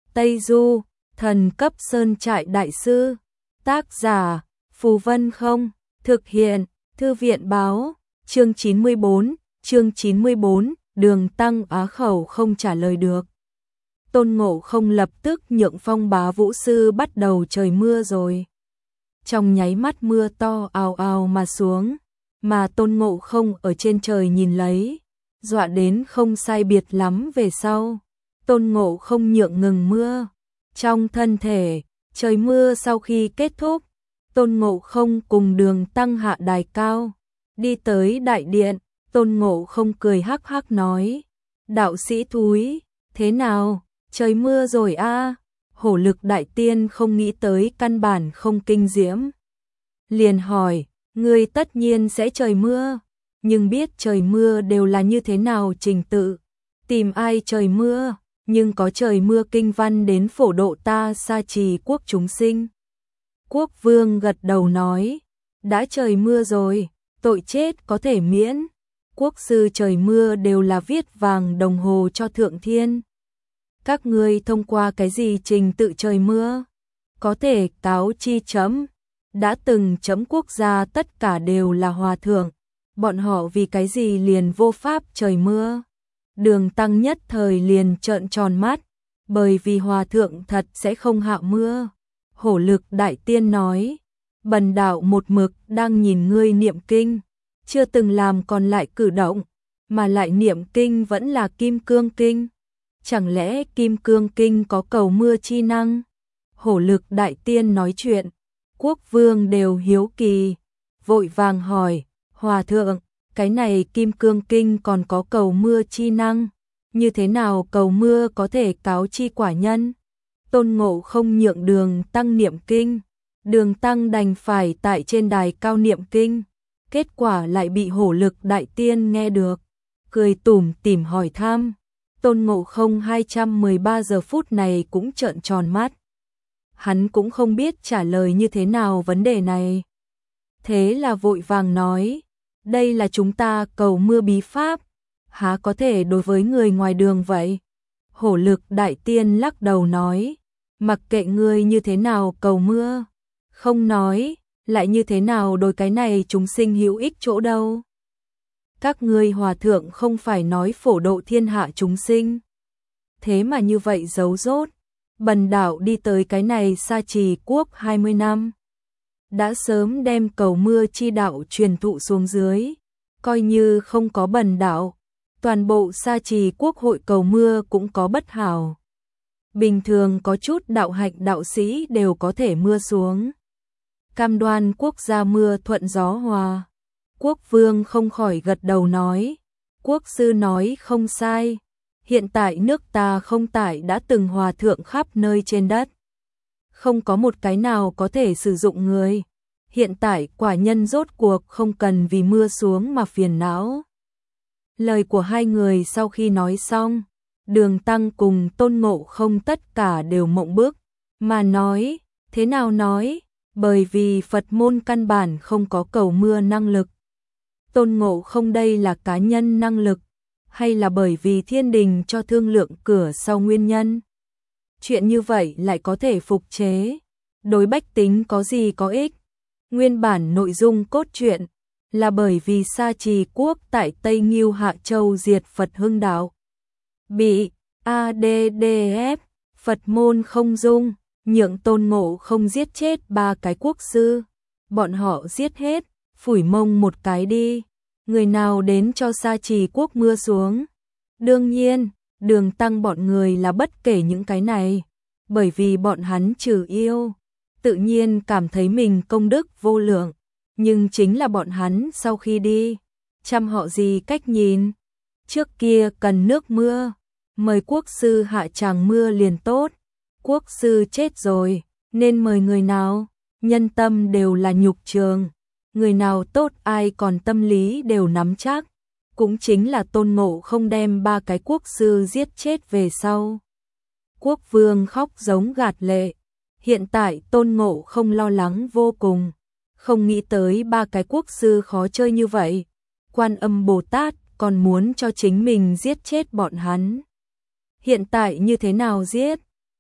Tây Du, thần cấp sơn trại đại sư. Tác giả, Phù Vân Không. Thực hiện, Thư viện báo. Chương 94, Đường Tăng á khẩu không trả lời được. Tôn Ngộ Không lập tức nhượng Phong Bá Vũ Sư bắt đầu trời mưa rồi. Trong nháy mắt mưa to ào ào mà xuống, mà Tôn Ngộ Không ở trên trời nhìn lấy, dọa đến không sai biệt lắm về sau. Tôn Ngộ Không nhượng ngừng mưa. Trong thân thể, trời mưa sau khi kết thúc, Tôn Ngộ Không cùng Đường Tăng hạ đài cao, đi tới đại điện. Tôn Ngộ Không cười hắc hắc nói: đạo sĩ thúi, thế nào, trời mưa rồi a? Hổ Lực đại tiên không nghĩ tới căn bản không kinh diễm, liền hỏi: ngươi tất nhiên sẽ trời mưa, nhưng biết trời mưa đều là như thế nào trình tự, tìm ai trời mưa, nhưng có trời mưa kinh văn đến phổ độ ta Sa Trì quốc chúng sinh. Quốc vương gật đầu nói: đã trời mưa rồi, tội chết có thể miễn. Quốc sư trời mưa đều là viết vàng đồng hồ cho thượng thiên. Các ngươi thông qua cái gì trình tự trời mưa? Có thể cáo chi chấm. Đã từng chấm quốc gia tất cả đều là hòa thượng, bọn họ vì cái gì liền vô pháp trời mưa? Đường Tăng nhất thời liền trợn tròn mắt, bởi vì hòa thượng thật sẽ không hạ mưa. Hổ Lực đại tiên nói: bần đạo một mực đang nhìn ngươi niệm kinh, chưa từng làm còn lại cử động, mà lại niệm kinh vẫn là Kim Cương Kinh. Chẳng lẽ Kim Cương Kinh có cầu mưa chi năng? Hổ Lực đại tiên nói chuyện, quốc vương đều hiếu kỳ, vội vàng hỏi: hòa thượng, cái này Kim Cương Kinh còn có cầu mưa chi năng, như thế nào cầu mưa có thể cáo chi quả nhân? Tôn Ngộ Không nhượng Đường Tăng niệm kinh, Đường Tăng đành phải tại trên đài cao niệm kinh, kết quả lại bị Hổ Lực đại tiên nghe được, cười tủm tỉm hỏi thăm. Tôn Ngộ Không 213 giờ phút này cũng trợn tròn mắt. Hắn cũng không biết trả lời như thế nào vấn đề này. Thế là vội vàng nói: đây là chúng ta cầu mưa bí pháp, há có thể đối với người ngoài đường vậy? Hổ Lực đại tiên lắc đầu nói: mặc kệ ngươi như thế nào cầu mưa, không nói, lại như thế nào đối cái này chúng sinh hữu ích chỗ đâu. Các ngươi hòa thượng không phải nói phổ độ thiên hạ chúng sinh, thế mà như vậy giấu dốt. Bần đạo đi tới cái này Sa Trì quốc 20 năm, đã sớm đem cầu mưa chi đạo truyền thụ xuống dưới, coi như không có bần đạo, toàn bộ Sa Trì quốc hội cầu mưa cũng có bất hảo. Bình thường có chút đạo hạnh đạo sĩ đều có thể mưa xuống, cam đoan quốc gia mưa thuận gió hòa. Quốc vương không khỏi gật đầu nói: quốc sư nói không sai, hiện tại nước ta không tại đã từng hòa thượng khắp nơi trên đất, không có một cái nào có thể sử dụng người. Hiện tại quả nhân rốt cuộc không cần vì mưa xuống mà phiền não. Lời của hai người sau khi nói xong, Đường Tăng cùng Tôn Ngộ Không tất cả đều mộng bức, mà nói: thế nào nói? Bởi vì Phật môn căn bản không có cầu mưa năng lực. Tôn Ngộ Không đây là cá nhân năng lực, hay là bởi vì thiên đình cho thương lượng cửa sau nguyên nhân? Chuyện như vậy lại có thể phục chế, đối bách tính có gì có ích? Nguyên bản nội dung cốt truyện là bởi vì Sa Trì quốc tại Tây Ngưu Hạ Châu diệt Phật Hưng đạo, bị ADDF Phật môn không dung, nhượng Tôn Ngộ Không giết chết 3 cái quốc sư. Bọn họ giết hết, phủi mông một cái đi, người nào đến cho Sa Trì quốc mưa xuống? Đương nhiên, Đường Tăng bọn người là bất kể những cái này, bởi vì bọn hắn trừ yêu, tự nhiên cảm thấy mình công đức vô lượng, nhưng chính là bọn hắn sau khi đi, chăm họ gì cách nhìn. Trước kia cần nước mưa, mời quốc sư hạ tràng mưa liền tốt, quốc sư chết rồi, nên mời người nào? Nhân tâm đều là nhục trường, người nào tốt ai còn tâm lý đều nắm chắc. Cũng chính là Tôn Ngộ Không đem 3 cái quốc sư giết chết về sau. Quốc vương khóc giống gạt lệ. Hiện tại Tôn Ngộ Không lo lắng vô cùng, không nghĩ tới 3 cái quốc sư khó chơi như vậy. Quan Âm Bồ Tát còn muốn cho chính mình giết chết bọn hắn. Hiện tại như thế nào giết?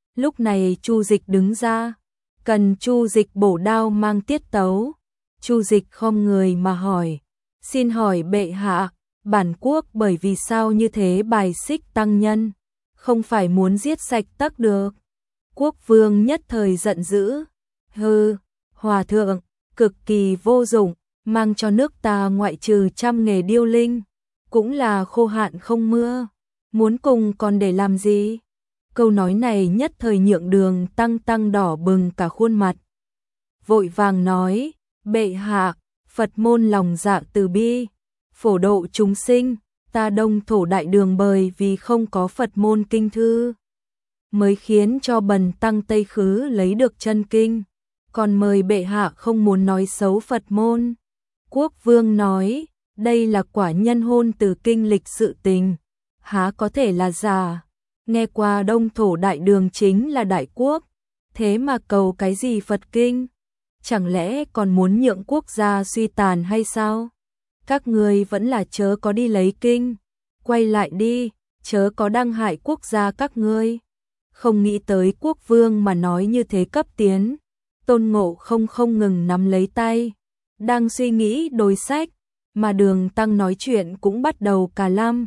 Lúc này Chu Dịch đứng ra, cần Chu Dịch bổ đao mang tiết tấu. Chu Dịch khom người mà hỏi, xin hỏi bệ hạ, bản quốc bởi vì sao như thế bài xích tăng nhân, không phải muốn giết sạch tất được. Quốc vương nhất thời giận dữ, hừ, hòa thượng, cực kỳ vô dụng, mang cho nước ta ngoại trừ trăm nghề điêu linh, cũng là khô hạn không mưa, muốn cùng còn để làm gì? Câu nói này nhất thời nhượng Đường Tăng đỏ bừng cả khuôn mặt. Vội vàng nói, bệ hạ, Phật môn lòng dạ từ bi, phổ độ chúng sinh, ta Đông Thổ Đại Đường bởi vì không có Phật môn kinh thư, mới khiến cho bần tăng Tây Khứ lấy được chân kinh, còn mời bệ hạ không muốn nói xấu Phật môn. Quốc vương nói, đây là quả nhân hôn từ kinh lịch sự tình, há có thể là giả. Nghe qua Đông Thổ Đại Đường chính là đại quốc, thế mà cầu cái gì Phật kinh? Chẳng lẽ còn muốn nhượng quốc gia suy tàn hay sao? Các ngươi vẫn là chớ có đi lấy kinh, quay lại đi, chớ có đăng hại quốc gia các ngươi. Không nghĩ tới quốc vương mà nói như thế cấp tiến. Tôn Ngộ không ngừng nắm lấy tay, đang suy nghĩ đối sách, mà Đường Tăng nói chuyện cũng bắt đầu cà lăm.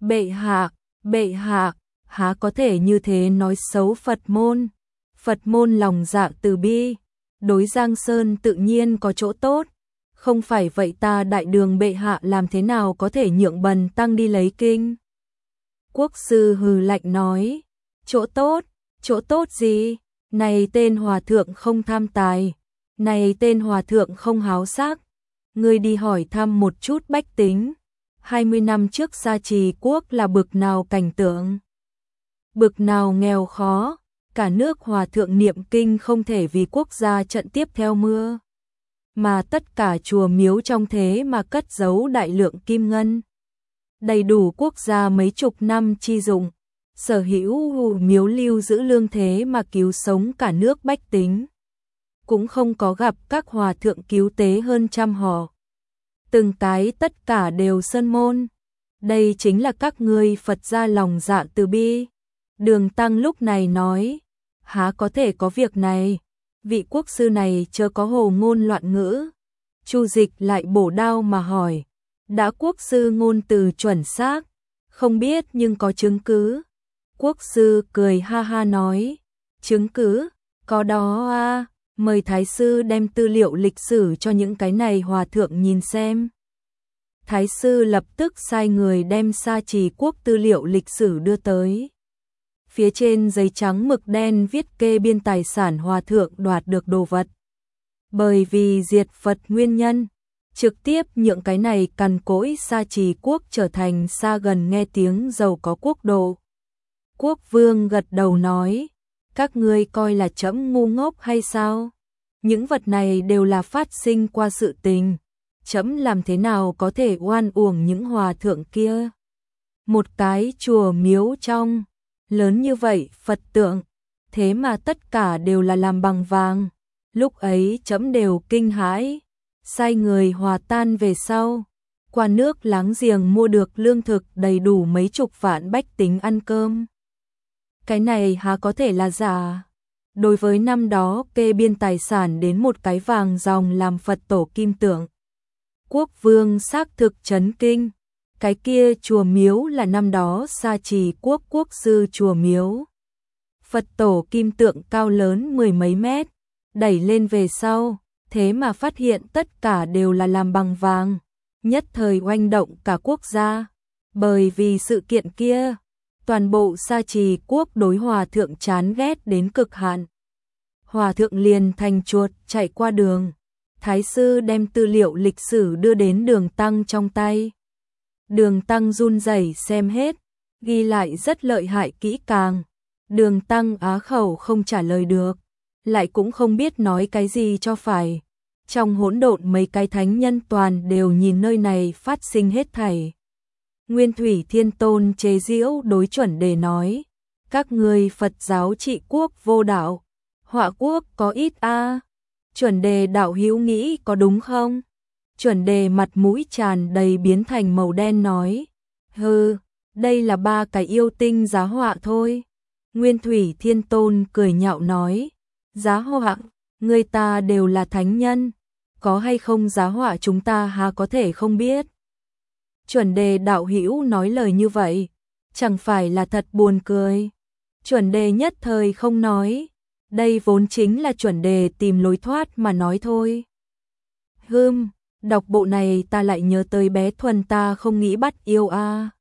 Bệ hạ, há có thể như thế nói xấu Phật môn. Phật môn lòng dạ từ bi, đối Giang Sơn tự nhiên có chỗ tốt. Không phải vậy ta Đại Đường bệ hạ làm thế nào có thể nhượng bần tăng đi lấy kinh? Quốc sư hừ lạnh nói, chỗ tốt gì? Này tên hòa thượng không tham tài, này tên hòa thượng không háo sắc, ngươi đi hỏi thăm một chút bách tính, 20 năm trước Sa Trì quốc là bực nào cảnh tượng, bực nào nghèo khó, cả nước hòa thượng niệm kinh không thể vì quốc gia trận tiếp theo mưa, mà tất cả chùa miếu trong thế mà cất giấu đại lượng kim ngân, đầy đủ quốc gia mấy chục năm chi dụng. Sở hữu miếu lưu giữ lương thế mà cứu sống cả nước bách tính. Cũng không có gặp các hòa thượng cứu tế hơn trăm họ. Từng cái tất cả đều sơn môn. Đây chính là các ngươi Phật gia lòng dạ từ bi. Đường Tăng lúc này nói, há có thể có việc này, vị quốc sư này chớ có hồ ngôn loạn ngữ. Chu Dịch lại bổ đao mà hỏi, đã quốc sư ngôn từ chuẩn xác, không biết nhưng có chứng cứ. Quốc sư cười ha ha nói, chứng cứ, có đó à, mời Thái sư đem tư liệu lịch sử cho những cái này hòa thượng nhìn xem. Thái sư lập tức sai người đem Sa Trì quốc tư liệu lịch sử đưa tới. Phía trên giấy trắng mực đen viết kê biên tài sản hòa thượng đoạt được đồ vật. Bởi vì diệt Phật nguyên nhân, trực tiếp nhượng cái này cằn cỗi Sa Trì quốc trở thành xa gần nghe tiếng giàu có quốc độ. Quốc vương gật đầu nói, các ngươi coi là trẫm ngu ngốc hay sao? Những vật này đều là phát sinh qua sự tình, trẫm làm thế nào có thể oan uổng những hòa thượng kia? Một cái chùa miếu trong, lớn như vậy Phật tượng, thế mà tất cả đều là làm bằng vàng. Lúc ấy trẫm đều kinh hãi, sai người hòa tan về sau, qua nước láng giềng mua được lương thực đầy đủ mấy chục vạn bách tính ăn cơm. Cái này há có thể là giả? Đối với năm đó kê biên tài sản đến một cái vàng ròng làm Phật tổ kim tượng. Quốc vương xác thực chấn kinh, cái kia chùa miếu là năm đó Sa Trì quốc quốc sư chùa miếu. Phật tổ kim tượng cao lớn mười mấy mét, đẩy lên về sau, thế mà phát hiện tất cả đều là làm bằng vàng, nhất thời oanh động cả quốc gia. Bởi vì sự kiện kia, toàn bộ Sa Trì quốc đối hòa thượng chán ghét đến cực hạn. Hòa thượng liền thành chuột chạy qua đường. Thái sư đem tư liệu lịch sử đưa đến Đường Tăng trong tay. Đường Tăng run rẩy xem hết, ghi lại rất lợi hại kỹ càng. Đường Tăng á khẩu không trả lời được, lại cũng không biết nói cái gì cho phải. Trong hỗn độn mấy cái thánh nhân toàn đều nhìn nơi này phát sinh hết thảy. Nguyên Thủy Thiên Tôn chế giễu đối Chuẩn Đề nói, các ngươi Phật giáo trị quốc vô đạo, họa quốc có ít a. Chuẩn Đề đạo hữu nghĩ có đúng không? Chuẩn Đề mặt mũi tràn đầy biến thành màu đen nói, hừ, đây là ba cái yêu tinh giá họa thôi. Nguyên Thủy Thiên Tôn cười nhạo nói, giá họa, người ta đều là thánh nhân, có hay không giá họa chúng ta há có thể không biết. Chuẩn đề đạo hữu nói lời như vậy, chẳng phải là thật buồn cười. Chuẩn đề nhất thời không nói, đây vốn chính là chuẩn đề tìm lối thoát mà nói thôi. Đọc bộ này ta lại nhớ tới bé Thuần ta không nghĩ bắt yêu a.